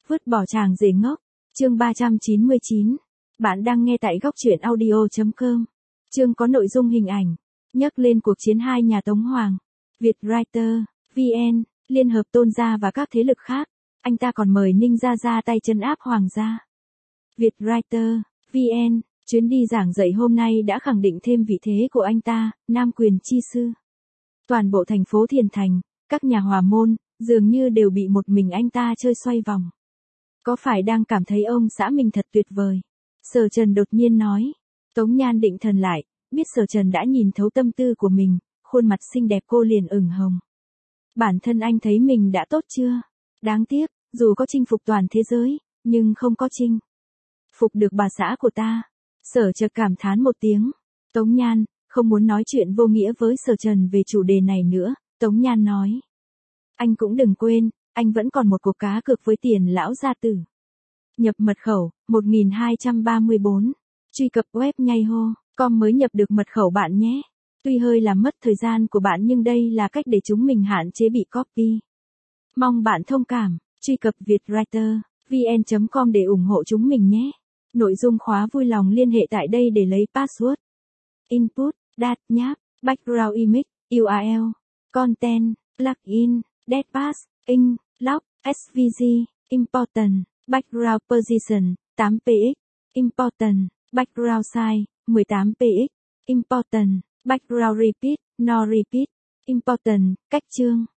Vứt bỏ chàng rể ngốc. Chương 399. Bạn đang nghe tại góc truyện audio.com. Chương có nội dung hình ảnh. Nhắc lên cuộc chiến hai nhà Tống Hoàng. Vietwriter, VN, liên hợp Tôn gia và các thế lực khác. Anh ta còn mời Ninh Gia ra tay trấn áp Hoàng gia. Vietwriter, VN, chuyến đi giảng dạy hôm nay đã khẳng định thêm vị thế của anh ta, nam quyền chi sư. Toàn bộ thành phố Thiền Thành, các nhà hòa môn, dường như đều bị một mình anh ta chơi xoay vòng. Có phải đang cảm thấy ông xã mình thật tuyệt vời? Sở Trần đột nhiên nói. Tống Nhan định thần lại, biết Sở Trần đã nhìn thấu tâm tư của mình, khuôn mặt xinh đẹp cô liền ửng hồng. Bản thân anh thấy mình đã tốt chưa? Đáng tiếc, dù có chinh phục toàn thế giới, nhưng không có chinh phục được bà xã của ta. Sở Trần cảm thán một tiếng. Tống Nhan, không muốn nói chuyện vô nghĩa với Sở Trần về chủ đề này nữa, Tống Nhan nói. Anh cũng đừng quên, anh vẫn còn một cuộc cá cược với Tiền lão gia tử. Nhập mật khẩu, 1234. Truy cập web nhaiho.com mới nhập được mật khẩu bạn nhé. Tuy hơi làm mất thời gian của bạn nhưng đây là cách để chúng mình hạn chế bị copy. Mong bạn thông cảm, truy cập Vietwriter, vn.com để ủng hộ chúng mình nhé. Nội dung khóa vui lòng liên hệ tại đây để lấy password. Input, Dat nháp, Background Image, URL, Content, Plugin, Deadpass, In, Lock, SVG, Important, Background Position, 8px, Important, Background Size, 18px, Important, Background Repeat, No Repeat, Important, cách chương.